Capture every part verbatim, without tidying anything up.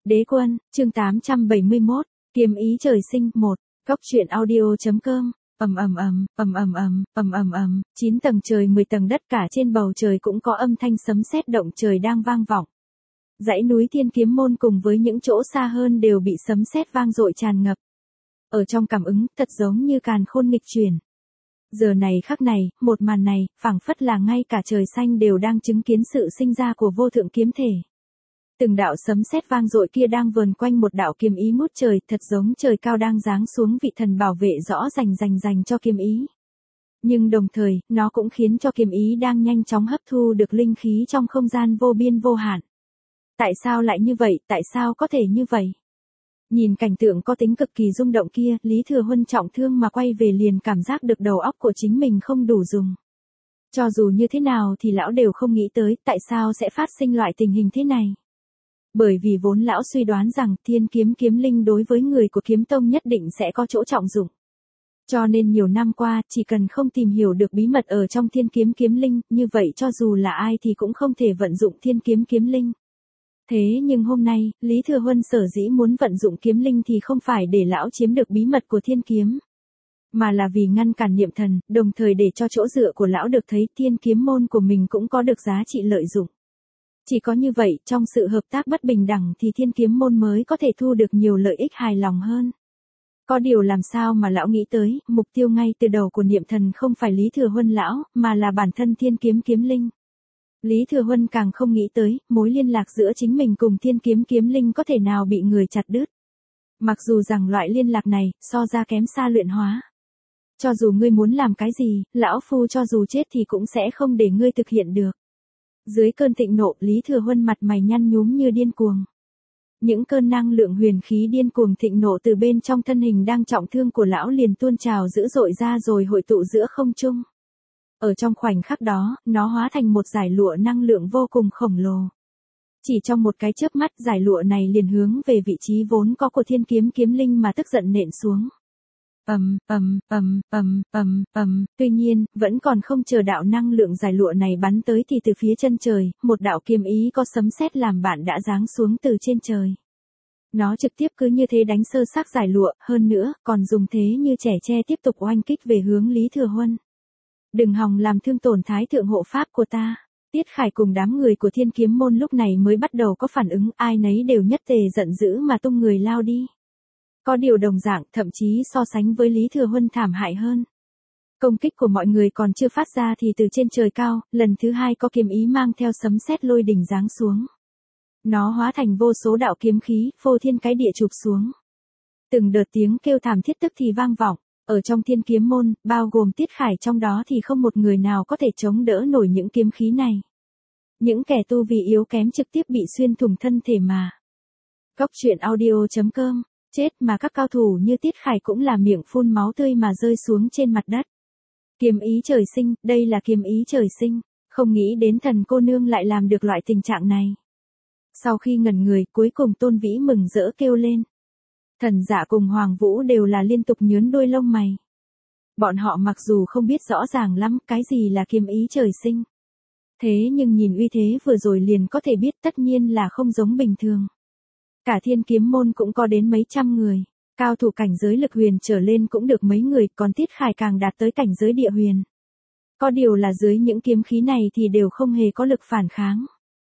Đế quân, chương tám trăm bảy mươi mốt, kiếm ý trời sinh, một, góc truyện audio.com, ầm ầm ầm, ầm ầm ầm, ầm ầm ầm, chín tầng trời mười tầng đất cả trên bầu trời cũng có âm thanh sấm sét động trời đang vang vọng. Dãy núi Thiên Kiếm Môn cùng với những chỗ xa hơn đều bị sấm sét vang dội tràn ngập. Ở trong cảm ứng, thật giống như càn khôn nghịch chuyển. Giờ này khắc này, một màn này, phảng phất là ngay cả trời xanh đều đang chứng kiến sự sinh ra của vô thượng kiếm thể. Từng đạo sấm sét vang dội kia đang vờn quanh một đạo kiếm ý ngút trời, thật giống trời cao đang giáng xuống vị thần bảo vệ rõ rành rành rành cho kiếm ý. Nhưng đồng thời, nó cũng khiến cho kiếm ý đang nhanh chóng hấp thu được linh khí trong không gian vô biên vô hạn. Tại sao lại như vậy, tại sao có thể như vậy? Nhìn cảnh tượng có tính cực kỳ rung động kia, Lý Thừa Huân trọng thương mà quay về liền cảm giác được đầu óc của chính mình không đủ dùng. Cho dù như thế nào thì lão đều không nghĩ tới tại sao sẽ phát sinh loại tình hình thế này. Bởi vì vốn lão suy đoán rằng thiên kiếm kiếm linh đối với người của kiếm tông nhất định sẽ có chỗ trọng dụng. Cho nên nhiều năm qua, chỉ cần không tìm hiểu được bí mật ở trong thiên kiếm kiếm linh, như vậy cho dù là ai thì cũng không thể vận dụng thiên kiếm kiếm linh. Thế nhưng hôm nay, Lý Thừa Huân sở dĩ muốn vận dụng kiếm linh thì không phải để lão chiếm được bí mật của thiên kiếm, mà là vì ngăn cản niệm thần, đồng thời để cho chỗ dựa của lão được thấy thiên kiếm môn của mình cũng có được giá trị lợi dụng. Chỉ có như vậy, trong sự hợp tác bất bình đẳng thì thiên kiếm môn mới có thể thu được nhiều lợi ích hài lòng hơn. Có điều làm sao mà lão nghĩ tới, mục tiêu ngay từ đầu của niệm thần không phải Lý Thừa Huân lão, mà là bản thân thiên kiếm kiếm linh. Lý Thừa Huân càng không nghĩ tới, mối liên lạc giữa chính mình cùng thiên kiếm kiếm linh có thể nào bị người chặt đứt. Mặc dù rằng loại liên lạc này, so ra kém xa luyện hóa. Cho dù ngươi muốn làm cái gì, lão phu cho dù chết thì cũng sẽ không để ngươi thực hiện được. Dưới cơn thịnh nộ, Lý Thừa Huân mặt mày nhăn nhúm như điên cuồng. Những cơn năng lượng huyền khí điên cuồng thịnh nộ từ bên trong thân hình đang trọng thương của lão liền tuôn trào dữ dội ra rồi hội tụ giữa không trung. Ở trong khoảnh khắc đó, nó hóa thành một dải lụa năng lượng vô cùng khổng lồ. Chỉ trong một cái chớp mắt, dải lụa này liền hướng về vị trí vốn có của thiên kiếm kiếm linh mà tức giận nện xuống. Ầm, ầm, ầm, ầm, ầm, ầm, tuy nhiên, vẫn còn không chờ đạo năng lượng dải lụa này bắn tới thì từ phía chân trời, một đạo kiếm ý có sấm sét làm bạn đã giáng xuống từ trên trời. Nó trực tiếp cứ như thế đánh sơ xác dải lụa, hơn nữa, còn dùng thế như trẻ tre tiếp tục oanh kích về hướng Lý Thừa Huân. Đừng hòng làm thương tổn thái thượng hộ pháp của ta. Tiết Khải cùng đám người của thiên kiếm môn lúc này mới bắt đầu có phản ứng, ai nấy đều nhất tề giận dữ mà tung người lao đi. Có điều đồng dạng, thậm chí so sánh với Lý Thừa Huân thảm hại hơn. Công kích của mọi người còn chưa phát ra thì từ trên trời cao, lần thứ hai có kiếm ý mang theo sấm sét lôi đỉnh giáng xuống. Nó hóa thành vô số đạo kiếm khí, phô thiên cái địa chụp xuống. Từng đợt tiếng kêu thảm thiết tức thì vang vọng. Ở trong thiên kiếm môn, bao gồm Tiết Khải trong đó thì không một người nào có thể chống đỡ nổi những kiếm khí này. Những kẻ tu vi yếu kém trực tiếp bị xuyên thủng thân thể mà. Góc truyện audio.com, chết mà các cao thủ như Tiết Khải cũng là miệng phun máu tươi mà rơi xuống trên mặt đất. Kiếm ý trời sinh, đây là kiếm ý trời sinh, không nghĩ đến thần cô nương lại làm được loại tình trạng này. Sau khi ngẩn người, cuối cùng Tôn Vĩ mừng rỡ kêu lên. Thần Dạ cùng Hoàng Vũ đều là liên tục nhướng đôi lông mày. Bọn họ mặc dù không biết rõ ràng lắm cái gì là kiếm ý trời sinh. Thế nhưng nhìn uy thế vừa rồi liền có thể biết tất nhiên là không giống bình thường. Cả thiên kiếm môn cũng có đến mấy trăm người. Cao thủ cảnh giới lực huyền trở lên cũng được mấy người, còn Tiết Khải càng đạt tới cảnh giới địa huyền. Có điều là dưới những kiếm khí này thì đều không hề có lực phản kháng.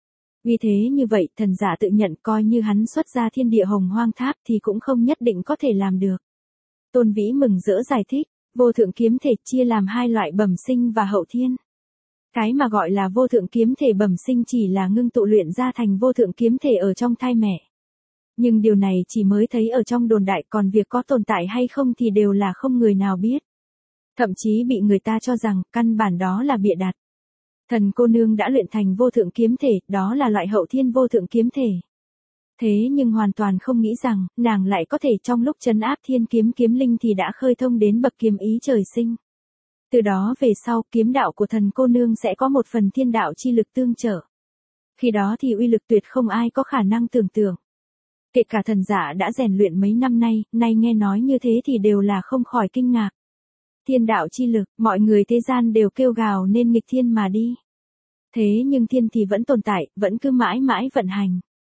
Vì thế như vậy, thần giả tự nhận coi như hắn xuất ra thiên địa hồng hoang tháp thì cũng không nhất định có thể làm được. Tôn Vĩ mừng rỡ giải thích, vô thượng kiếm thể chia làm hai loại bẩm sinh và hậu thiên. Cái mà gọi là vô thượng kiếm thể bẩm sinh chỉ là ngưng tụ luyện ra thành vô thượng kiếm thể ở trong thai mẹ. Nhưng điều này chỉ mới thấy ở trong đồn đại, còn việc có tồn tại hay không thì đều là không người nào biết. Thậm chí bị người ta cho rằng căn bản đó là bịa đặt. Thần cô nương đã luyện thành vô thượng kiếm thể, đó là loại hậu thiên vô thượng kiếm thể. Thế nhưng hoàn toàn không nghĩ rằng, nàng lại có thể trong lúc trấn áp thiên kiếm kiếm linh thì đã khơi thông đến bậc kiếm ý trời sinh. Từ đó về sau, kiếm đạo của thần cô nương sẽ có một phần thiên đạo chi lực tương trợ. Khi đó thì uy lực tuyệt không ai có khả năng tưởng tượng. Kể cả thần giả đã rèn luyện mấy năm nay, nay nghe nói như thế thì đều là không khỏi kinh ngạc. Thiên đạo chi lực, mọi người thế gian đều kêu gào nên nghịch thiên mà đi. Thế nhưng thiên thì vẫn tồn tại, vẫn cứ mãi mãi vận hành.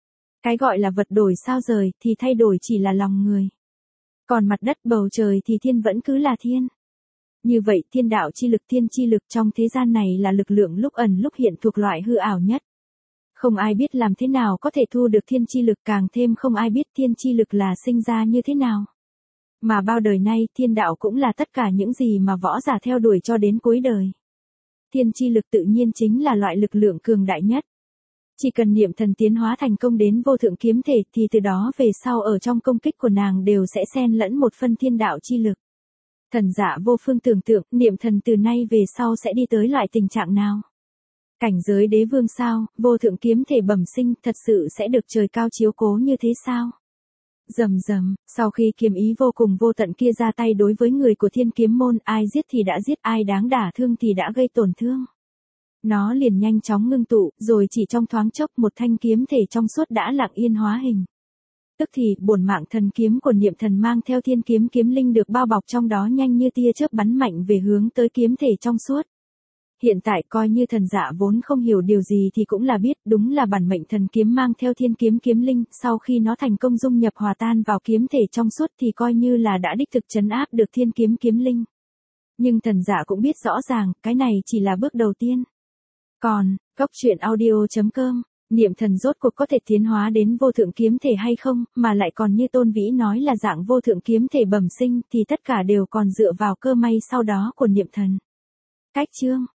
Cái gọi là vật đổi sao rời thì thay đổi chỉ là lòng người. Còn mặt đất bầu trời thì thiên vẫn cứ là thiên. Như vậy thiên đạo chi lực thiên chi lực trong thế gian này là lực lượng lúc ẩn lúc hiện thuộc loại hư ảo nhất. Không ai biết làm thế nào có thể thu được thiên chi lực, càng thêm không ai biết thiên chi lực là sinh ra như thế nào. Mà bao đời nay thiên đạo cũng là tất cả những gì mà võ giả theo đuổi cho đến cuối đời. Thiên chi lực tự nhiên chính là loại lực lượng cường đại nhất. Chỉ cần niệm thần tiến hóa thành công đến vô thượng kiếm thể thì từ đó về sau ở trong công kích của nàng đều sẽ xen lẫn một phân thiên đạo chi lực. Thần Dạ Vô Phương tưởng tượng niệm thần từ nay về sau sẽ đi tới loại tình trạng nào. Cảnh giới đế vương sao, vô thượng kiếm thể bẩm sinh thật sự sẽ được trời cao chiếu cố như thế sao? Rầm rầm, sau khi kiếm ý vô cùng vô tận kia ra tay đối với người của thiên kiếm môn, ai giết thì đã giết, ai đáng đả thương thì đã gây tổn thương. Nó liền nhanh chóng ngưng tụ, rồi chỉ trong thoáng chốc một thanh kiếm thể trong suốt đã lặng yên hóa hình. Tức thì, bổn mạng thần kiếm của niệm thần mang theo thiên kiếm kiếm linh được bao bọc trong đó nhanh như tia chớp bắn mạnh về hướng tới kiếm thể trong suốt. Hiện tại coi như thần dạ vốn không hiểu điều gì thì cũng là biết đúng là bản mệnh thần kiếm mang theo thiên kiếm kiếm linh, sau khi nó thành công dung nhập hòa tan vào kiếm thể trong suốt thì coi như là đã đích thực trấn áp được thiên kiếm kiếm linh. Nhưng thần dạ cũng biết rõ ràng, cái này chỉ là bước đầu tiên. Còn, góc truyện audio chấm com, niệm thần rốt cuộc có thể tiến hóa đến vô thượng kiếm thể hay không, mà lại còn như Tôn Vĩ nói là dạng vô thượng kiếm thể bẩm sinh thì tất cả đều còn dựa vào cơ may sau đó của niệm thần. Cách chương